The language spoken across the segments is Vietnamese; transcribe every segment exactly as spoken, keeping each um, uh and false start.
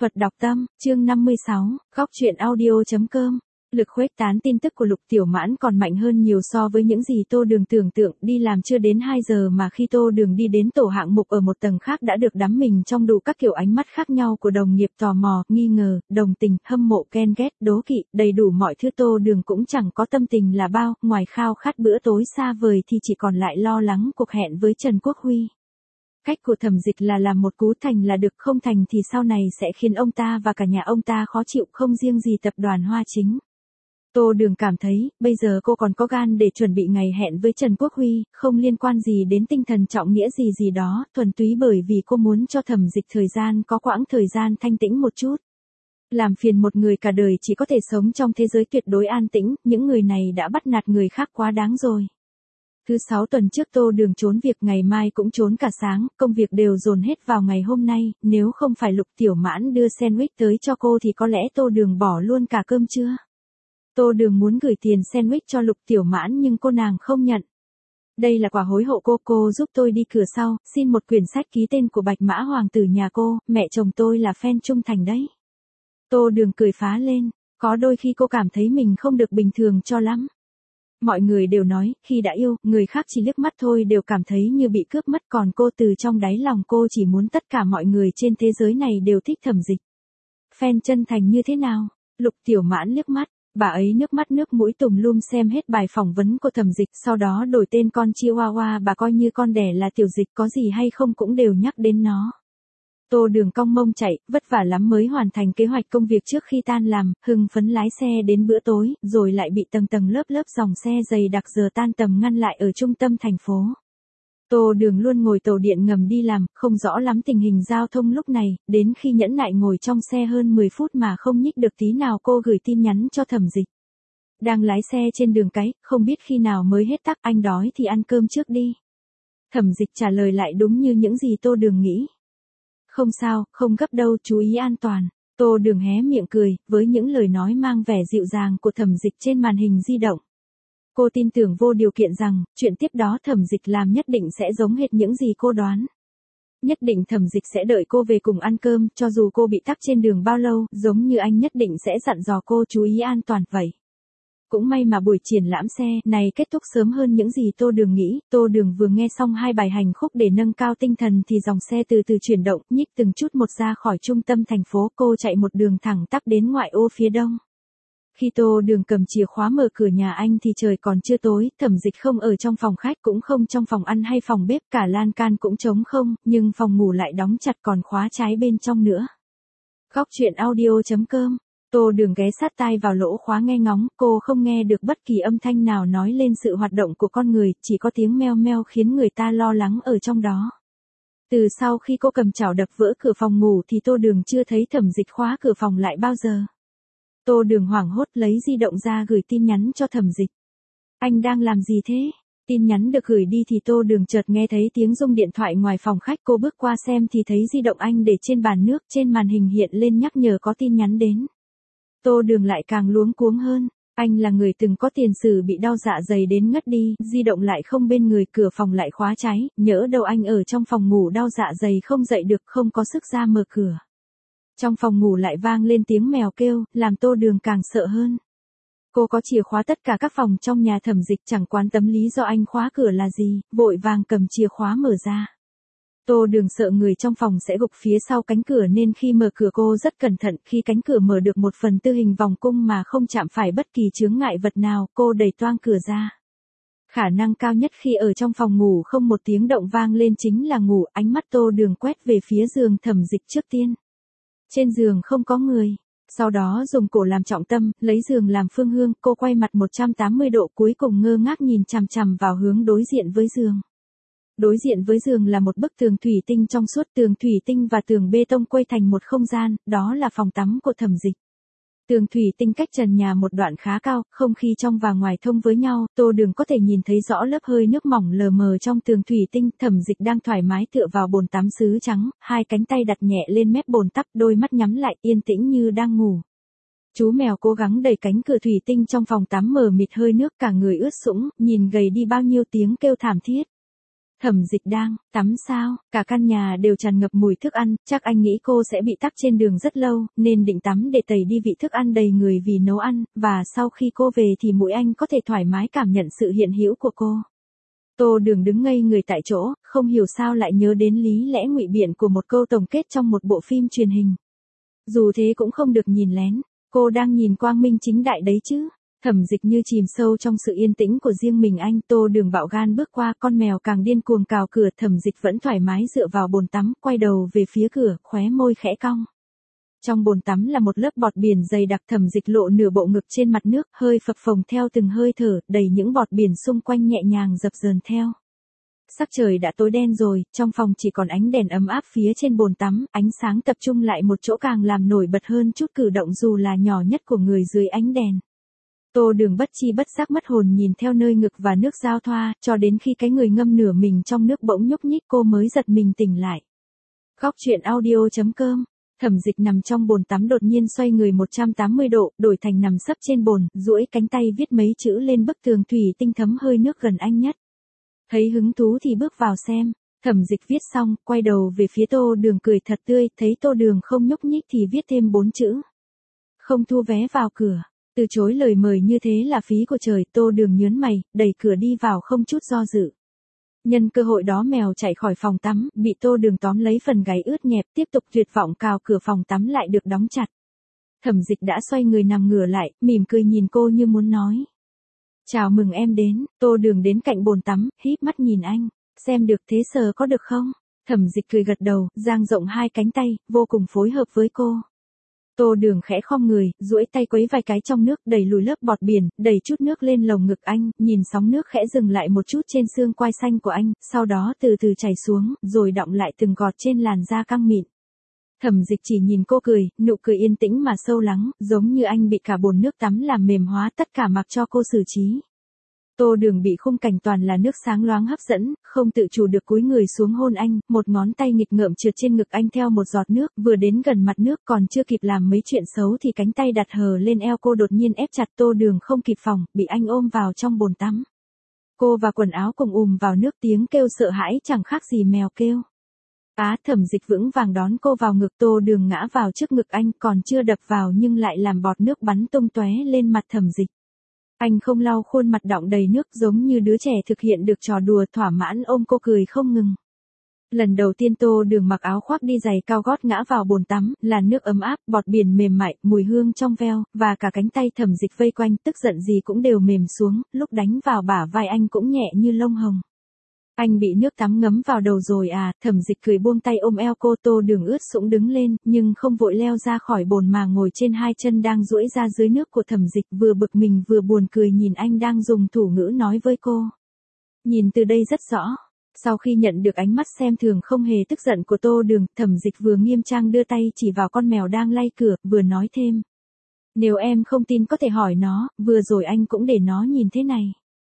Thuật đọc tâm, chương năm mươi sáu, góc truyện audio.com. Lực khuếch tán tin tức của Lục Tiểu Mãn còn mạnh hơn nhiều so với những gì Tô Đường tưởng tượng, đi làm chưa đến hai giờ mà khi Tô Đường đi đến tổ hạng mục ở một tầng khác đã được đắm mình trong đủ các kiểu ánh mắt khác nhau của đồng nghiệp tò mò, nghi ngờ, đồng tình, hâm mộ, ghen ghét, đố kỵ, đầy đủ mọi thứ. Tô Đường cũng chẳng có tâm tình là bao, ngoài khao khát bữa tối xa vời thì chỉ còn lại lo lắng cuộc hẹn với Trần Quốc Huy. Cách của Thẩm Dịch là làm một cú thành là được, không thành thì sau này sẽ khiến ông ta và cả nhà ông ta khó chịu, không riêng gì tập đoàn Hoa Chính. Tô Đường cảm thấy, bây giờ cô còn có gan để chuẩn bị ngày hẹn với Trần Quốc Huy, không liên quan gì đến tinh thần trọng nghĩa gì gì đó, thuần túy bởi vì cô muốn cho Thẩm Dịch thời gian có quãng thời gian thanh tĩnh một chút. Làm phiền một người cả đời chỉ có thể sống trong thế giới tuyệt đối an tĩnh, những người này đã bắt nạt người khác quá đáng rồi. Thứ sáu tuần trước Tô Đường trốn việc, ngày mai cũng trốn cả sáng, công việc đều dồn hết vào ngày hôm nay, nếu không phải Lục Tiểu Mãn đưa sandwich tới cho cô thì có lẽ Tô Đường bỏ luôn cả cơm trưa. Tô Đường muốn gửi tiền sandwich cho Lục Tiểu Mãn nhưng cô nàng không nhận. Đây là quà hối hộ cô, cô giúp tôi đi cửa sau, xin một quyển sách ký tên của Bạch Mã Hoàng tử nhà cô, mẹ chồng tôi là fan trung thành đấy. Tô Đường cười phá lên, có đôi khi cô cảm thấy mình không được bình thường cho lắm. Mọi người đều nói, khi đã yêu, người khác chỉ liếc mắt thôi đều cảm thấy như bị cướp mất, còn cô từ trong đáy lòng cô chỉ muốn tất cả mọi người trên thế giới này đều thích Thẩm Dịch. Fan chân thành như thế nào? Lục Tiểu Mãn liếc mắt, bà ấy nước mắt nước mũi tùm lum xem hết bài phỏng vấn của Thẩm Dịch, sau đó đổi tên con Chihuahua bà coi như con đẻ là Tiểu Dịch, có gì hay không cũng đều nhắc đến nó. Tô Đường cong mông chạy, vất vả lắm mới hoàn thành kế hoạch công việc trước khi tan làm, hưng phấn lái xe đến bữa tối, rồi lại bị tầng tầng lớp lớp dòng xe dày đặc giờ tan tầm ngăn lại ở trung tâm thành phố. Tô Đường luôn ngồi tàu điện ngầm đi làm, không rõ lắm tình hình giao thông lúc này, đến khi nhẫn nại ngồi trong xe hơn mười phút mà không nhích được tí nào cô gửi tin nhắn cho Thẩm Dịch. Đang lái xe trên đường cái, không biết khi nào mới hết tắc, anh đói thì ăn cơm trước đi. Thẩm Dịch trả lời lại đúng như những gì Tô Đường nghĩ. Không sao, không gấp đâu, chú ý an toàn. Tô Đường hé miệng cười, với những lời nói mang vẻ dịu dàng của Thẩm Dịch trên màn hình di động. Cô tin tưởng vô điều kiện rằng, chuyện tiếp đó Thẩm Dịch làm nhất định sẽ giống hệt những gì cô đoán. Nhất định Thẩm Dịch sẽ đợi cô về cùng ăn cơm, cho dù cô bị tắc trên đường bao lâu, giống như anh nhất định sẽ dặn dò cô chú ý an toàn vậy. Cũng may mà buổi triển lãm xe này kết thúc sớm hơn những gì Tô Đường nghĩ. Tô Đường vừa nghe xong hai bài hành khúc để nâng cao tinh thần thì dòng xe từ từ chuyển động, nhích từng chút một ra khỏi trung tâm thành phố. Cô chạy một đường thẳng tắp đến ngoại ô phía đông. Khi Tô Đường cầm chìa khóa mở cửa nhà anh thì trời còn chưa tối, Thẩm Dịch không ở trong phòng khách cũng không trong phòng ăn hay phòng bếp, cả lan can cũng trống không, nhưng phòng ngủ lại đóng chặt còn khóa trái bên trong nữa. Góc truyện audio.com. Tô Đường ghé sát tai vào lỗ khóa nghe ngóng, cô không nghe được bất kỳ âm thanh nào nói lên sự hoạt động của con người, chỉ có tiếng meo meo khiến người ta lo lắng ở trong đó. Từ sau khi cô cầm chảo đập vỡ cửa phòng ngủ thì Tô Đường chưa thấy Thẩm Dịch khóa cửa phòng lại bao giờ. Tô Đường hoảng hốt lấy di động ra gửi tin nhắn cho Thẩm Dịch. Anh đang làm gì thế? Tin nhắn được gửi đi thì Tô Đường chợt nghe thấy tiếng rung điện thoại ngoài phòng khách, cô bước qua xem thì thấy di động anh để trên bàn nước, trên màn hình hiện lên nhắc nhở có tin nhắn đến. Tô Đường lại càng luống cuống hơn, anh là người từng có tiền sử bị đau dạ dày đến ngất đi, di động lại không bên người, cửa phòng lại khóa trái, nhỡ đâu anh ở trong phòng ngủ đau dạ dày không dậy được, không có sức ra mở cửa. Trong phòng ngủ lại vang lên tiếng mèo kêu, làm Tô Đường càng sợ hơn. Cô có chìa khóa tất cả các phòng trong nhà Thẩm Dịch, chẳng quan tâm lý do anh khóa cửa là gì, vội vàng cầm chìa khóa mở ra. Tô Đường sợ người trong phòng sẽ gục phía sau cánh cửa nên khi mở cửa cô rất cẩn thận, khi cánh cửa mở được một phần tư hình vòng cung mà không chạm phải bất kỳ chướng ngại vật nào, cô đẩy toang cửa ra. Khả năng cao nhất khi ở trong phòng ngủ không một tiếng động vang lên chính là ngủ, ánh mắt Tô Đường quét về phía giường Thẩm Dịch trước tiên. Trên giường không có người. Sau đó dùng cổ làm trọng tâm, lấy giường làm phương hướng, cô quay mặt một trăm tám mươi độ cuối cùng ngơ ngác nhìn chằm chằm vào hướng đối diện với giường. Đối diện với giường là một bức tường thủy tinh trong suốt, tường thủy tinh và tường bê tông quây thành một không gian, đó là phòng tắm của Thẩm Dịch. Tường thủy tinh cách trần nhà một đoạn khá cao, không khí trong và ngoài thông với nhau, Tô Đường có thể nhìn thấy rõ lớp hơi nước mỏng lờ mờ trong tường thủy tinh. Thẩm Dịch đang thoải mái tựa vào bồn tắm sứ trắng, hai cánh tay đặt nhẹ lên mép bồn tắm, đôi mắt nhắm lại, yên tĩnh như đang ngủ. Chú mèo cố gắng đẩy cánh cửa thủy tinh trong phòng tắm mờ mịt hơi nước, cả người ướt sũng, nhìn gầy đi bao nhiêu, tiếng kêu thảm thiết. Thẩm Dịch đang tắm sao? Cả căn nhà đều tràn ngập mùi thức ăn, chắc anh nghĩ cô sẽ bị tắc trên đường rất lâu, nên định tắm để tẩy đi vị thức ăn đầy người vì nấu ăn, và sau khi cô về thì mũi anh có thể thoải mái cảm nhận sự hiện hữu của cô. Tô Đường đứng ngây người tại chỗ, không hiểu sao lại nhớ đến lý lẽ ngụy biện của một câu tổng kết trong một bộ phim truyền hình. Dù thế cũng không được nhìn lén, cô đang nhìn quang minh chính đại đấy chứ. Thẩm Dịch như chìm sâu trong sự yên tĩnh của riêng mình anh. Tô Đường bạo gan bước qua, con mèo càng điên cuồng cào cửa. Thẩm Dịch vẫn thoải mái dựa vào bồn tắm, quay đầu về phía cửa, khóe môi khẽ cong. Trong bồn tắm là một lớp bọt biển dày đặc. Thẩm Dịch lộ nửa bộ ngực trên mặt nước, hơi phập phồng theo từng hơi thở, đầy những bọt biển xung quanh nhẹ nhàng dập dờn theo. Sắc trời đã tối đen rồi, trong phòng chỉ còn ánh đèn ấm áp phía trên bồn tắm, ánh sáng tập trung lại một chỗ càng làm nổi bật hơn chút cử động dù là nhỏ nhất của người dưới ánh đèn. Tô Đường bất chi bất giác mất hồn nhìn theo nơi ngực và nước giao thoa, cho đến khi cái người ngâm nửa mình trong nước bỗng nhúc nhích cô mới giật mình tỉnh lại. Góc truyện audio chấm com. Thẩm Dịch nằm trong bồn tắm đột nhiên xoay người một trăm tám mươi độ, đổi thành nằm sấp trên bồn, duỗi cánh tay viết mấy chữ lên bức tường thủy tinh thấm hơi nước gần anh nhất. Thấy hứng thú thì bước vào xem. Thẩm Dịch viết xong, quay đầu về phía Tô Đường cười thật tươi, thấy Tô Đường không nhúc nhích thì viết thêm bốn chữ. Không thu vé vào cửa. Từ chối lời mời như thế là phí của trời. Tô Đường nhớn mày, đẩy cửa đi vào không chút do dự. Nhân cơ hội đó mèo chạy khỏi phòng tắm, bị Tô Đường tóm lấy phần gáy ướt nhẹp, tiếp tục tuyệt vọng cào cửa phòng tắm lại được đóng chặt. Thẩm Dịch đã xoay người nằm ngửa lại, mỉm cười nhìn cô như muốn nói. Chào mừng em đến. Tô Đường đến cạnh bồn tắm, híp mắt nhìn anh. Xem được thế sờ có được không? Thẩm Dịch cười gật đầu, dang rộng hai cánh tay, vô cùng phối hợp với cô. Tô Đường khẽ khom người, duỗi tay quấy vài cái trong nước, đẩy lùi lớp bọt biển, đẩy chút nước lên lồng ngực anh, nhìn sóng nước khẽ dừng lại một chút trên xương quai xanh của anh, sau đó từ từ chảy xuống, rồi đọng lại từng gọt trên làn da căng mịn. Thẩm Dịch chỉ nhìn cô cười, nụ cười yên tĩnh mà sâu lắng, giống như anh bị cả bồn nước tắm làm mềm hóa tất cả mặc cho cô xử trí. Tô Đường bị khung cảnh toàn là nước sáng loáng hấp dẫn, không tự chủ được cúi người xuống hôn anh, một ngón tay nghịch ngợm trượt trên ngực anh theo một giọt nước, vừa đến gần mặt nước còn chưa kịp làm mấy chuyện xấu thì cánh tay đặt hờ lên eo cô đột nhiên ép chặt. Tô Đường không kịp phòng, bị anh ôm vào trong bồn tắm. Cô và quần áo cùng ùm vào nước, tiếng kêu sợ hãi chẳng khác gì mèo kêu. Á, Thẩm Dịch vững vàng đón cô vào ngực. Tô Đường ngã vào trước ngực anh, còn chưa đập vào nhưng lại làm bọt nước bắn tung tóe lên mặt Thẩm Dịch. Anh không lau khuôn mặt đọng đầy nước, giống như đứa trẻ thực hiện được trò đùa, thỏa mãn ôm cô cười không ngừng. Lần đầu tiên Tô Đường mặc áo khoác đi giày cao gót ngã vào bồn tắm, là nước ấm áp, bọt biển mềm mại, mùi hương trong veo, và cả cánh tay Thẩm Dịch vây quanh, tức giận gì cũng đều mềm xuống, lúc đánh vào bả vai anh cũng nhẹ như lông hồng. Anh bị nước tắm ngấm vào đầu rồi à? Thẩm Dịch cười buông tay ôm eo cô. Tô Đường ướt sũng đứng lên, nhưng không vội leo ra khỏi bồn mà ngồi trên hai chân đang duỗi ra dưới nước của Thẩm Dịch, vừa bực mình vừa buồn cười nhìn anh đang dùng thủ ngữ nói với cô. Nhìn từ đây rất rõ. Sau khi nhận được ánh mắt xem thường không hề tức giận của Tô Đường, Thẩm Dịch vừa nghiêm trang đưa tay chỉ vào con mèo đang lay cửa, vừa nói thêm. Nếu em không tin có thể hỏi nó, vừa rồi anh cũng để nó nhìn thế này.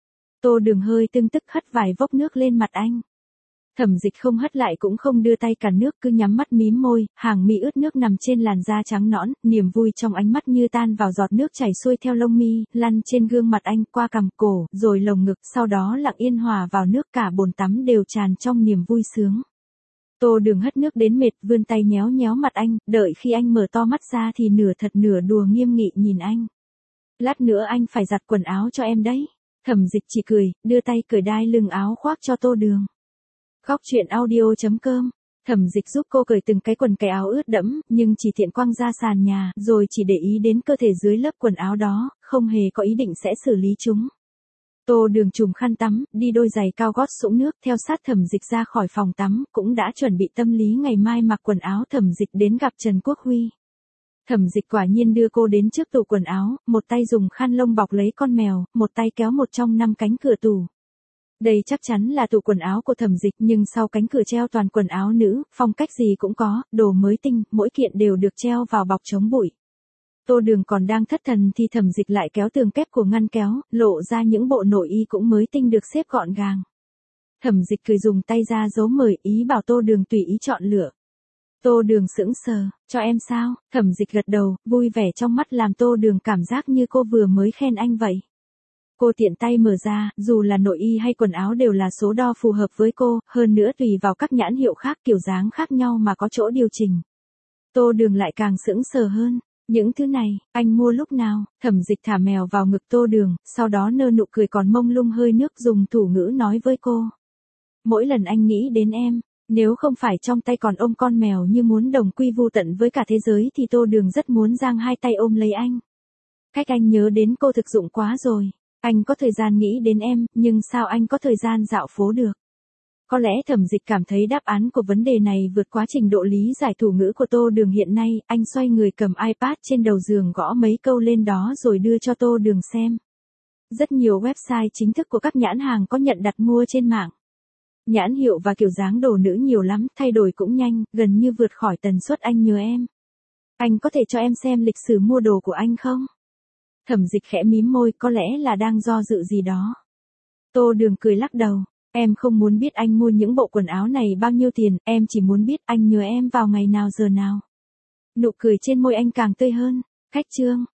Tô Đường hơi tưng tức hất vài vốc nước lên mặt anh. Thẩm Dịch không hất lại cũng không đưa tay cản nước, cứ nhắm mắt mím môi, hàng mi ướt nước nằm trên làn da trắng nõn, niềm vui trong ánh mắt như tan vào giọt nước chảy xuôi theo lông mi, lăn trên gương mặt anh, qua cằm cổ, rồi lồng ngực, sau đó lặng yên hòa vào nước, cả bồn tắm đều tràn trong niềm vui sướng. Tô Đường hất nước đến mệt, vươn tay nhéo nhéo mặt anh, đợi khi anh mở to mắt ra thì nửa thật nửa đùa nghiêm nghị nhìn anh. Lát nữa anh phải giặt quần áo cho em đấy. Thẩm Dịch chỉ cười, đưa tay cởi đai lưng áo khoác cho Tô Đường. Góc truyện audio chấm com. Thẩm Dịch giúp cô cởi từng cái quần cái áo ướt đẫm, nhưng chỉ tiện quăng ra sàn nhà, rồi chỉ để ý đến cơ thể dưới lớp quần áo đó, không hề có ý định sẽ xử lý chúng. Tô Đường trùm khăn tắm, đi đôi giày cao gót sũng nước, theo sát Thẩm Dịch ra khỏi phòng tắm, cũng đã chuẩn bị tâm lý ngày mai mặc quần áo Thẩm Dịch đến gặp Trần Quốc Huy. Thẩm Dịch quả nhiên đưa cô đến trước tủ quần áo, một tay dùng khăn lông bọc lấy con mèo, một tay kéo một trong năm cánh cửa tủ. Đây chắc chắn là tủ quần áo của Thẩm Dịch, nhưng sau cánh cửa treo toàn quần áo nữ, phong cách gì cũng có, đồ mới tinh, mỗi kiện đều được treo vào bọc chống bụi. Tô Đường còn đang thất thần thì Thẩm Dịch lại kéo tường kép của ngăn kéo, lộ ra những bộ nội y cũng mới tinh được xếp gọn gàng. Thẩm Dịch cười dùng tay ra dấu mời, ý bảo Tô Đường tùy ý chọn lựa. Tô Đường sững sờ, cho em sao? Thẩm Dịch gật đầu, vui vẻ trong mắt làm Tô Đường cảm giác như cô vừa mới khen anh vậy. Cô tiện tay mở ra, dù là nội y hay quần áo đều là số đo phù hợp với cô, hơn nữa tùy vào các nhãn hiệu khác kiểu dáng khác nhau mà có chỗ điều chỉnh. Tô Đường lại càng sững sờ hơn. Những thứ này, anh mua lúc nào? Thẩm Dịch thả mèo vào ngực Tô Đường, sau đó nở nụ cười còn mông lung hơi nước dùng thủ ngữ nói với cô. Mỗi lần anh nghĩ đến em, nếu không phải trong tay còn ôm con mèo như muốn đồng quy vu tận với cả thế giới thì Tô Đường rất muốn giang hai tay ôm lấy anh. Cách anh nhớ đến cô thực dụng quá rồi. Anh có thời gian nghĩ đến em, nhưng sao anh có thời gian dạo phố được? Có lẽ Thẩm Dịch cảm thấy đáp án của vấn đề này vượt quá trình độ lý giải thủ ngữ của Tô Đường hiện nay, anh xoay người cầm iPad trên đầu giường gõ mấy câu lên đó rồi đưa cho Tô Đường xem. Rất nhiều website chính thức của các nhãn hàng có nhận đặt mua trên mạng. Nhãn hiệu và kiểu dáng đồ nữ nhiều lắm, thay đổi cũng nhanh, gần như vượt khỏi tần suất anh nhớ em. Anh có thể cho em xem lịch sử mua đồ của anh không? Thẩm Dịch khẽ mím môi, có lẽ là đang do dự gì đó. Tô Đường cười lắc đầu. Em không muốn biết anh mua những bộ quần áo này bao nhiêu tiền, em chỉ muốn biết anh nhớ em vào ngày nào giờ nào. Nụ cười trên môi anh càng tươi hơn. Khách chương.